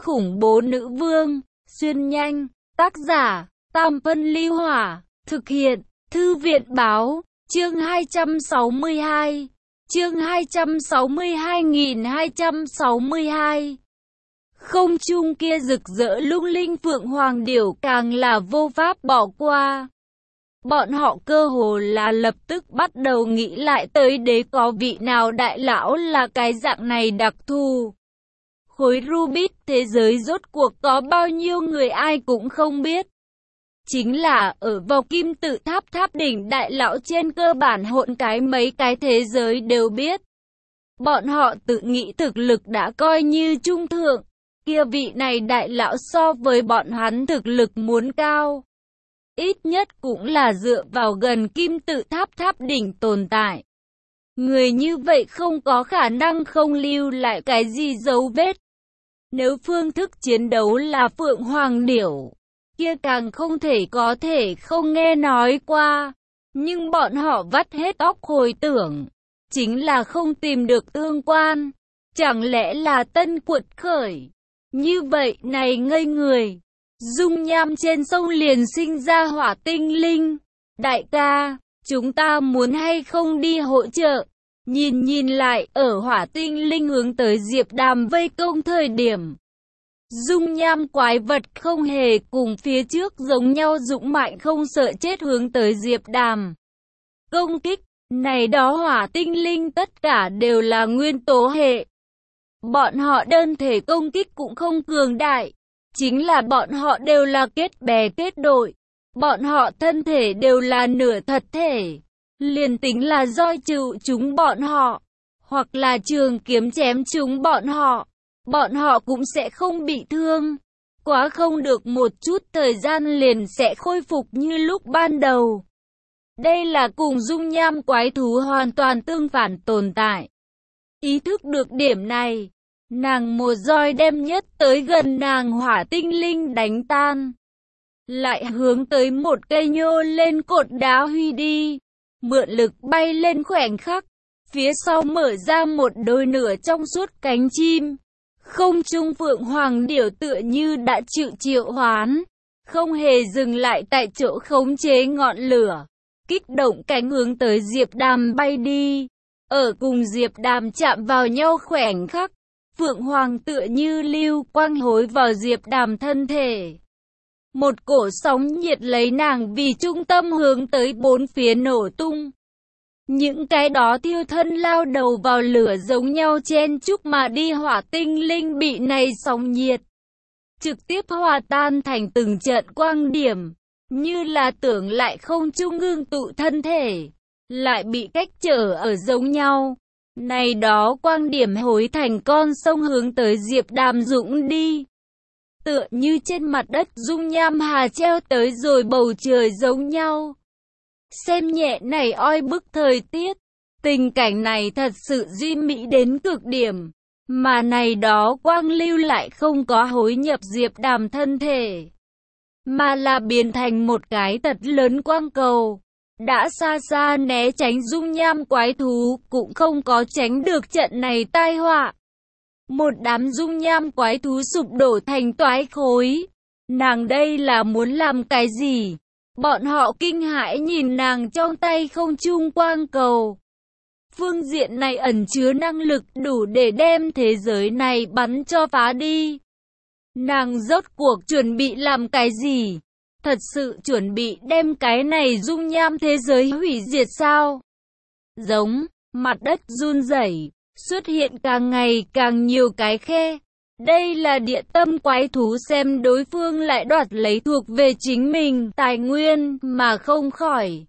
khủng bố nữ vương, xuyên nhanh, tác giả, Tam Phân Ly Hỏa, thực hiện, Thư viện Báo, chương 262, chương 262.262. Không trung kia rực rỡ lung linh phượng hoàng điểu càng là vô pháp bỏ qua. Bọn họ cơ hồ là lập tức bắt đầu nghĩ lại tới đế có vị nào đại lão là cái dạng này đặc thù. Khối Rubik thế giới rốt cuộc có bao nhiêu người ai cũng không biết. Chính là ở vào kim tự tháp tháp đỉnh đại lão trên cơ bản hỗn cái mấy cái thế giới đều biết. Bọn họ tự nghĩ thực lực đã coi như trung thượng. Kia vị này đại lão so với bọn hắn thực lực muốn cao. Ít nhất cũng là dựa vào gần kim tự tháp tháp đỉnh tồn tại. Người như vậy không có khả năng không lưu lại cái gì dấu vết. Nếu phương thức chiến đấu là phượng hoàng điểu, kia càng không thể có thể không nghe nói qua. Nhưng bọn họ vắt hết óc hồi tưởng, chính là không tìm được tương quan. Chẳng lẽ là tân quật khởi? Như vậy này ngây người. Dung nham trên sông liền sinh ra hỏa tinh linh. Đại ca, chúng ta muốn hay không đi hỗ trợ? Nhìn lại ở hỏa tinh linh hướng tới Diệp Đàm vây công thời điểm. Dung nham quái vật không hề cùng phía trước giống nhau dũng mạnh không sợ chết hướng tới Diệp Đàm. Công kích, này đó hỏa tinh linh tất cả đều là nguyên tố hệ. Bọn họ đơn thể công kích cũng không cường đại. Chính là bọn họ đều là kết bè kết đội. Bọn họ thân thể đều là nửa thật thể. Liền tính là roi chịu chúng bọn họ, hoặc là trường kiếm chém chúng bọn họ cũng sẽ không bị thương. Quá không được một chút thời gian liền sẽ khôi phục như lúc ban đầu. Đây là cùng dung nham quái thú hoàn toàn tương phản tồn tại. Ý thức được điểm này, nàng một roi đem nhất tới gần nàng hỏa tinh linh đánh tan. Lại hướng tới một cây nhô lên cột đá huy đi. Mượn lực bay lên khoảnh khắc, phía sau mở ra một đôi nửa trong suốt cánh chim. Không trung phượng hoàng điểu tựa như đã chịu triệu hoán, không hề dừng lại tại chỗ khống chế ngọn lửa, kích động cánh hướng tới Diệp Đàm bay đi. Ở cùng Diệp Đàm chạm vào nhau khoảnh khắc, phượng hoàng tựa như lưu quang hối vào Diệp Đàm thân thể. Một cổ sóng nhiệt lấy nàng vì trung tâm hướng tới bốn phía nổ tung. Những cái đó thiêu thân lao đầu vào lửa giống nhau chen chúc mà đi hỏa tinh linh bị này sóng nhiệt trực tiếp hòa tan thành từng trận quang điểm, như là tưởng lại không trung ngưng tụ thân thể, lại bị cách trở ở giống nhau. Này đó quang điểm hối thành con sông hướng tới Diệp Đàm dũng đi. Tựa như trên mặt đất dung nham hà treo tới rồi bầu trời giống nhau. Xem nhẹ này oi bức thời tiết, tình cảnh này thật sự duy mỹ đến cực điểm, mà này đó quang lưu lại không có hối nhập Diệp Đàm thân thể, mà là biến thành một cái thật lớn quang cầu. Đã xa xa né tránh dung nham quái thú, cũng không có tránh được trận này tai họa. Một đám dung nham quái thú sụp đổ thành toái khối. Nàng đây là muốn làm cái gì? Bọn họ kinh hãi nhìn nàng trong tay không trung quang cầu. Phương diện này ẩn chứa năng lực đủ để đem thế giới này bắn cho phá đi. Nàng rốt cuộc chuẩn bị làm cái gì? Thật sự chuẩn bị đem cái này dung nham thế giới hủy diệt sao? Giống, mặt đất run rẩy, xuất hiện càng ngày càng nhiều cái khe. Đây là địa tâm quái thú xem đối phương lại đoạt lấy thuộc về chính mình tài nguyên mà không khỏi.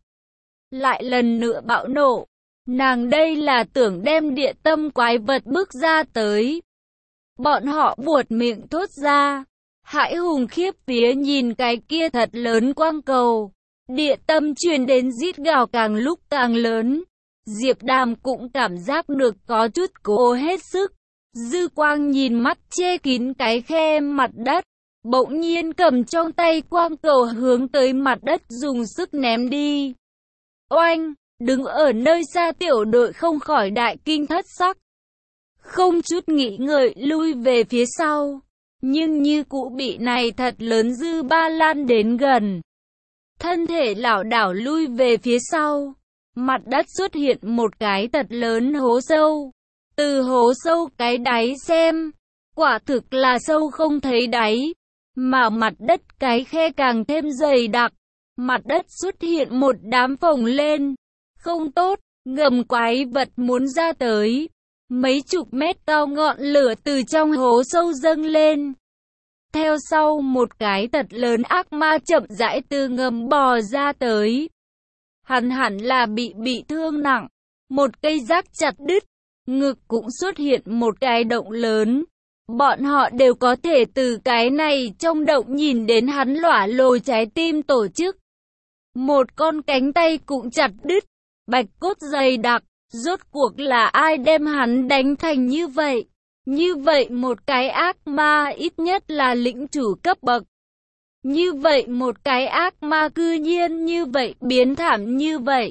Lại lần nữa bạo nộ. Nàng đây là tưởng đem địa tâm quái vật bước ra tới. Bọn họ buột miệng thốt ra. Hãi hùng khiếp vía nhìn cái kia thật lớn quang cầu. Địa tâm truyền đến rít gào càng lúc càng lớn. Diệp Đàm cũng cảm giác được có chút cố hết sức. Dư quang nhìn mắt che kín cái khe mặt đất. Bỗng nhiên cầm trong tay quang cầu hướng tới mặt đất dùng sức ném đi. Oanh! Đứng ở nơi xa tiểu đội không khỏi đại kinh thất sắc. Không chút nghĩ ngợi lui về phía sau. nhưng như cũ bị này thật lớn dư ba lan đến gần. Thân thể lảo đảo lui về phía sau. Mặt đất xuất hiện một cái thật lớn hố sâu. Từ hố sâu cái đáy xem, quả thực là sâu không thấy đáy. Mà mặt đất cái khe càng thêm dày đặc. Mặt đất xuất hiện một đám phồng lên. Không tốt, ngầm quái vật muốn ra tới. Mấy chục mét cao ngọn lửa từ trong hố sâu dâng lên. Theo sau một cái thật lớn ác ma chậm rãi từ ngầm bò ra tới. Hắn hẳn là bị thương nặng. Một cây rác chặt đứt. Ngực cũng xuất hiện một cái động lớn. Bọn họ đều có thể từ cái này trong động nhìn đến hắn lỏa lồ trái tim tổ chức. Một con cánh tay cũng chặt đứt. Bạch cốt dày đặc. Rốt cuộc là ai đem hắn đánh thành như vậy? Như vậy một cái ác ma ít nhất là lĩnh chủ cấp bậc. Như vậy một cái ác ma cư nhiên như vậy biến thảm như vậy.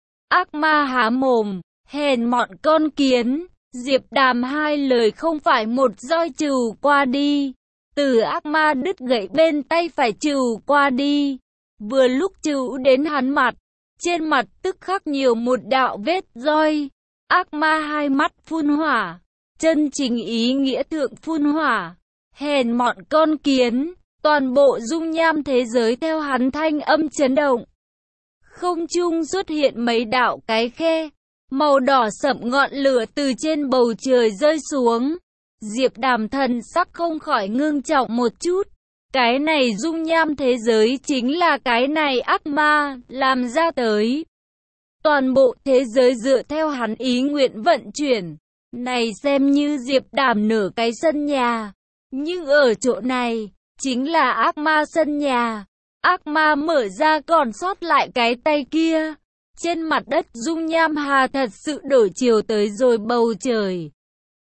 Ác ma há mồm, hèn mọn con kiến. Diệp Đàm hai lời không phải một roi trừ qua đi. Từ ác ma đứt gãy bên tay phải trừ qua đi. Vừa lúc trừ đến hắn mặt. Trên mặt tức khắc nhiều một đạo vết roi. Ác ma hai mắt phun hỏa. Chân chính ý nghĩa thượng phun hỏa. Hèn mọn con kiến. Toàn bộ dung nham thế giới theo hắn thanh âm chấn động. Không trung xuất hiện mấy đạo cái khe. Màu đỏ sẫm ngọn lửa từ trên bầu trời rơi xuống. Diệp Đàm thần sắc không khỏi ngưng trọng một chút. Cái này dung nham thế giới chính là cái này ác ma làm ra tới. Toàn bộ thế giới dựa theo hắn ý nguyện vận chuyển. Này xem như Diệp Đàm nửa cái sân nhà. Nhưng ở chỗ này, chính là ác ma sân nhà. Ác ma mở ra còn sót lại cái tay kia. Trên mặt đất dung nham hà thật sự đổi chiều tới rồi bầu trời.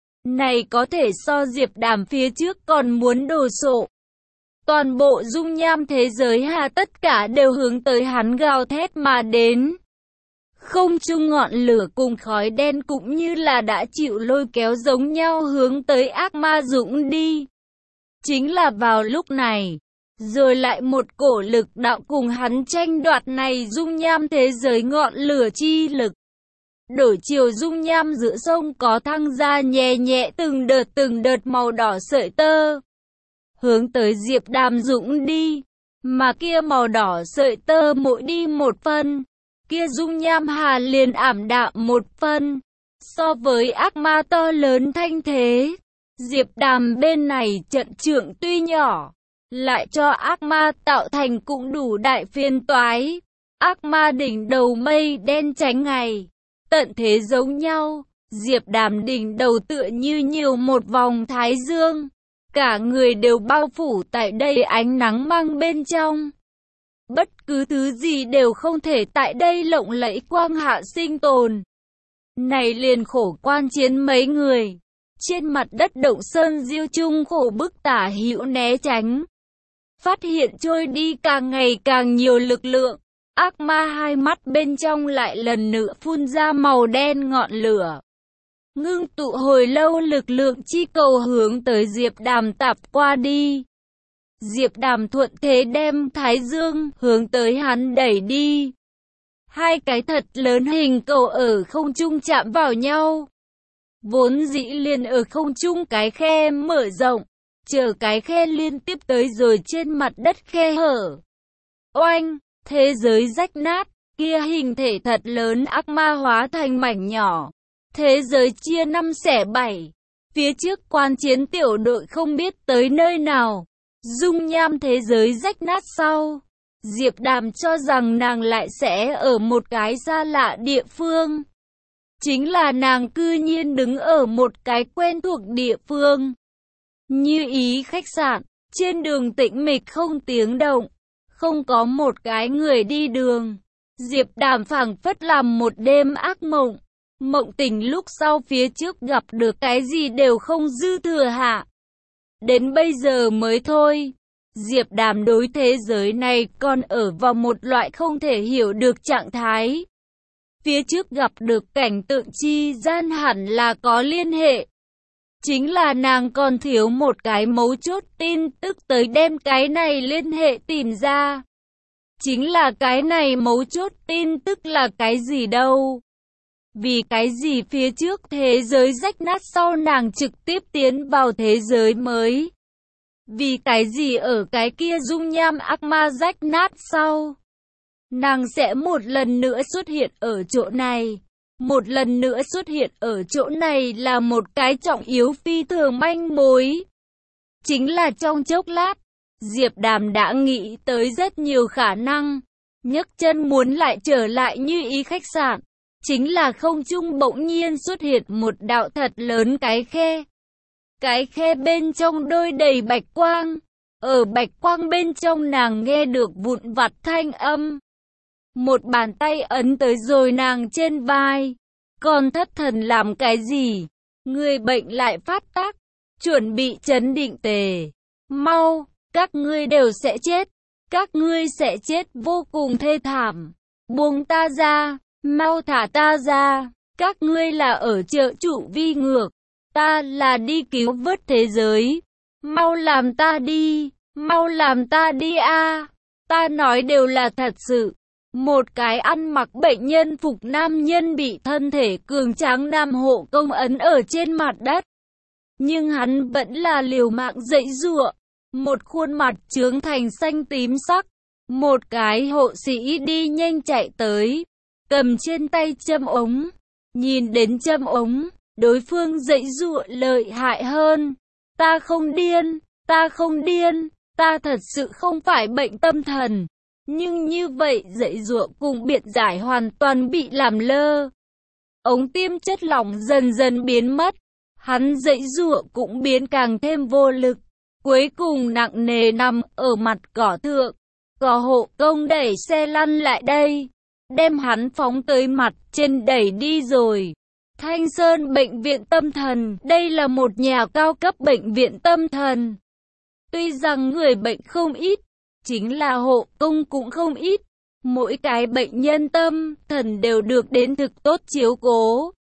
Này có thể so Diệp Đàm phía trước còn muốn đồ sộ. Toàn bộ dung nham thế giới hà tất cả đều hướng tới hắn gào thét mà đến. Không trung ngọn lửa cùng khói đen cũng như là đã chịu lôi kéo giống nhau hướng tới ác ma dũng đi. Chính là vào lúc này, rồi lại một cổ lực đạo cùng hắn tranh đoạt này dung nham thế giới ngọn lửa chi lực. Đổi chiều dung nham giữa sông có thăng ra nhẹ nhẹ từng đợt màu đỏ sợi tơ. Hướng tới Diệp Đàm dũng đi, mà kia màu đỏ sợi tơ mỗi đi một phân, kia dung nham hà liền ảm đạm một phân. So với ác ma to lớn thanh thế, Diệp Đàm bên này trận trưởng tuy nhỏ, lại cho ác ma tạo thành cũng đủ đại phiền toái. Ác ma đỉnh đầu mây đen tránh ngày, tận thế giống nhau. Diệp Đàm đỉnh đầu tựa như nhiều một vòng thái dương. Cả người đều bao phủ tại đây ánh nắng mang bên trong. Bất cứ thứ gì đều không thể tại đây lộng lẫy quang hạ sinh tồn. Này liền khổ quan chiến mấy người. Trên mặt đất Động Sơn Diêu Trung khổ bức tả hữu né tránh. Phát hiện trôi đi càng ngày càng nhiều lực lượng. Ác ma hai mắt bên trong lại lần nữa phun ra màu đen ngọn lửa. Ngưng tụ hồi lâu lực lượng chi cầu hướng tới Diệp Đàm tạp qua đi. Diệp Đàm thuận thế đem Thái Dương hướng tới hắn đẩy đi. Hai cái thật lớn hình cầu ở không trung chạm vào nhau. Vốn dĩ liền ở không trung cái khe mở rộng, chờ cái khe liên tiếp tới rồi trên mặt đất khe hở. Oanh, thế giới rách nát, kia hình thể thật lớn ác ma hóa thành mảnh nhỏ. Thế giới chia 5 xẻ 7. Phía trước quan chiến tiểu đội không biết tới nơi nào. Dung nham thế giới rách nát sau. Diệp Đàm cho rằng nàng lại sẽ ở một cái xa lạ địa phương. Chính là nàng cư nhiên đứng ở một cái quen thuộc địa phương. Như ý khách sạn, trên đường tĩnh mịch không tiếng động. Không có một cái người đi đường. Diệp Đàm phảng phất làm một đêm ác mộng. Mộng tỉnh lúc sau phía trước gặp được cái gì đều không dư thừa hạ. Đến bây giờ mới thôi. Diệp Đàm đối thế giới này còn ở vào một loại không thể hiểu được trạng thái. Phía trước gặp được cảnh tượng chi gian hẳn là có liên hệ. Chính là nàng còn thiếu một cái mấu chốt tin tức tới đem cái này liên hệ tìm ra. Chính là cái này mấu chốt tin tức là cái gì đâu? Vì cái gì phía trước thế giới rách nát sau nàng trực tiếp tiến vào thế giới mới? Vì cái gì ở cái kia dung nham ác ma rách nát sau? Nàng sẽ một lần nữa xuất hiện ở chỗ này. Một lần nữa xuất hiện ở chỗ này là một cái trọng yếu phi thường manh mối. Chính là trong chốc lát, Diệp Đàm đã nghĩ tới rất nhiều khả năng. Nhấc chân muốn lại trở lại Như Ý khách sạn. Chính là không trung bỗng nhiên xuất hiện một đạo thật lớn cái khe. Cái khe bên trong đôi đầy bạch quang. Ở bạch quang bên trong nàng nghe được vụn vặt thanh âm. Một bàn tay ấn tới rồi nàng trên vai. Còn thất thần làm cái gì? Người bệnh lại phát tác. Chuẩn bị chấn định tề. Mau, các ngươi đều sẽ chết. Các ngươi sẽ chết vô cùng thê thảm. Buông ta ra, mau thả ta ra. Các ngươi là ở trợ trụ vi ngược. Ta là đi cứu vớt thế giới. Mau làm ta đi, mau làm ta đi a. Ta nói đều là thật sự. Một cái ăn mặc bệnh nhân phục nam nhân bị thân thể cường tráng nam hộ công ấn ở trên mặt đất. Nhưng hắn vẫn là liều mạng giãy giụa. Một khuôn mặt trướng thành xanh tím sắc. Một cái hộ sĩ đi nhanh chạy tới. Cầm trên tay châm ống. Nhìn đến châm ống, đối phương giãy giụa lợi hại hơn. Ta không điên, ta không điên, ta thật sự không phải bệnh tâm thần. Nhưng như vậy giãy giụa cùng biện giải hoàn toàn bị làm lơ. Ống tiêm chất lỏng dần dần biến mất. Hắn giãy giụa cũng biến càng thêm vô lực. Cuối cùng nặng nề nằm ở mặt cỏ thượng. Cỏ hộ công đẩy xe lăn lại đây. Đem hắn phóng tới mặt trên đẩy đi rồi. Thanh Sơn bệnh viện tâm thần. Đây là một nhà cao cấp bệnh viện tâm thần. Tuy rằng người bệnh không ít. Chính là hộ công cũng không ít. Mỗi cái bệnh nhân tâm thần đều được đến thực tốt chiếu cố.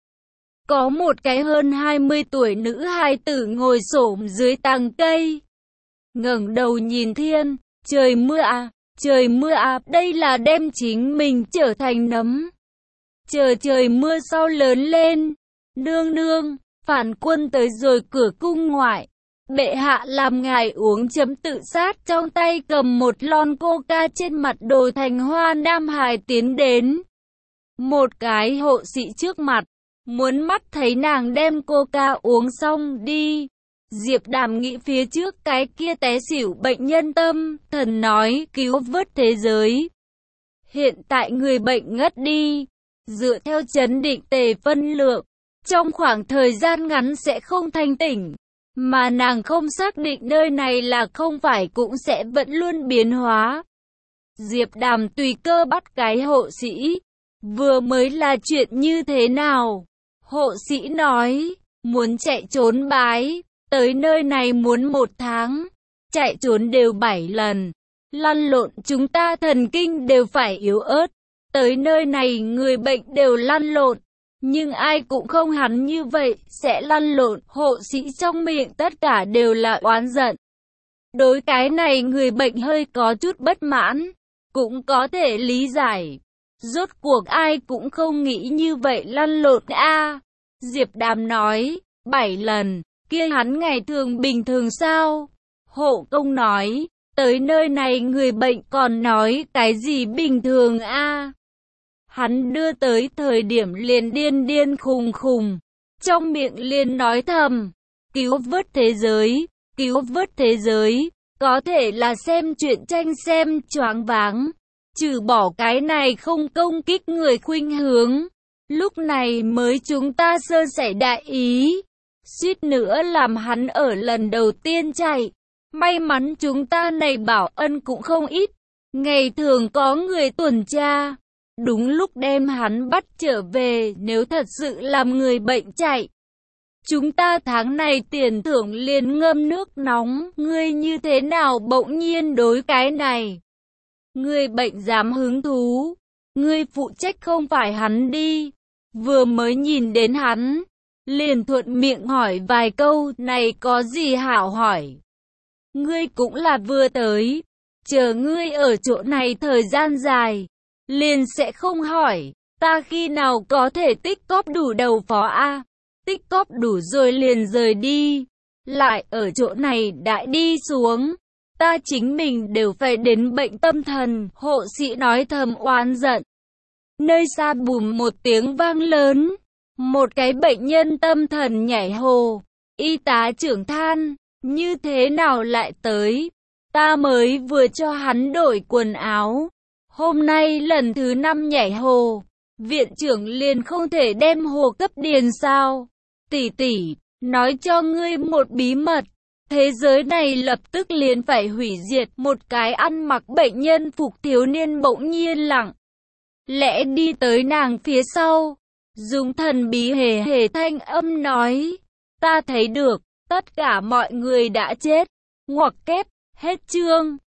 Có một cái hơn 20 tuổi nữ hài tử ngồi xổm dưới tàng cây. Ngẩng đầu nhìn thiên, trời mưa à, trời mưa à, đây là đem chính mình trở thành nấm. Chờ trời mưa sau lớn lên, nương nương, phản quân tới rồi cửa cung ngoại. Bệ hạ làm ngài uống chấm tự sát, trong tay cầm một lon coca, trên mặt đồ thành hoa nam hài tiến đến. Một cái hộ sĩ trước mặt, muốn mắt thấy nàng đem coca uống xong đi. Diệp Đàm nghĩ phía trước cái kia té xỉu bệnh nhân tâm thần nói cứu vớt thế giới. Hiện tại người bệnh ngất đi, dựa theo chấn định tề phân lượng, trong khoảng thời gian ngắn sẽ không thanh tỉnh. Mà nàng không xác định nơi này là không phải cũng sẽ vẫn luôn biến hóa. Diệp Đàm tùy cơ bắt cái hộ sĩ. Vừa mới là chuyện như thế nào? Hộ sĩ nói, muốn chạy trốn bái, tới nơi này muốn 1 tháng, chạy trốn đều 7 lần. Lăn lộn chúng ta thần kinh đều phải yếu ớt. Tới nơi này người bệnh đều lăn lộn. Nhưng ai cũng không hắn như vậy, sẽ lăn lộn. Hộ sĩ trong miệng tất cả đều là oán giận. Đối cái này người bệnh hơi có chút bất mãn, cũng có thể lý giải. Rốt cuộc ai cũng không nghĩ như vậy lăn lộn a. Diệp Đàm nói, 7 lần, kia hắn ngày thường bình thường sao? Hộ công nói, tới nơi này người bệnh còn nói cái gì bình thường a? Hắn đưa tới thời điểm liền điên điên khùng khùng, trong miệng liền nói thầm, cứu vớt thế giới, cứu vớt thế giới, có thể là xem truyện tranh xem choáng váng, trừ bỏ cái này không công kích người khuynh hướng, lúc này mới chúng ta sơ sẩy đại ý, suýt nữa làm hắn ở lần đầu tiên chạy, may mắn chúng ta này bảo ân cũng không ít, ngày thường có người tuần tra. Đúng lúc đem hắn bắt trở về, nếu thật sự làm người bệnh chạy. Chúng ta tháng này tiền thưởng liền ngâm nước nóng, ngươi như thế nào bỗng nhiên đối cái này? Người bệnh dám hứng thú, ngươi phụ trách không phải hắn đi. Vừa mới nhìn đến hắn, liền thuận miệng hỏi vài câu, này có gì hảo hỏi. Ngươi cũng là vừa tới, chờ ngươi ở chỗ này thời gian dài, liền sẽ không hỏi, ta khi nào có thể tích cóp đủ đầu phó a, tích cóp đủ rồi liền rời đi, lại ở chỗ này đại đi xuống, ta chính mình đều phải đến bệnh tâm thần, hộ sĩ nói thầm oán giận. Nơi xa bùm một tiếng vang lớn, một cái bệnh nhân tâm thần nhảy hồ, y tá trưởng than, như thế nào lại tới, ta mới vừa cho hắn đổi quần áo, hôm nay lần thứ 5 nhảy hồ, viện trưởng liền không thể đem hồ cấp điền sao, tỷ tỷ, nói cho ngươi một bí mật. Thế giới này lập tức liền phải hủy diệt. Một cái ăn mặc bệnh nhân phục thiếu niên bỗng nhiên lặng lẽ đi tới nàng phía sau, dùng thần bí hề hề thanh âm nói, ta thấy được, tất cả mọi người đã chết, ngoặc kép, hết chương.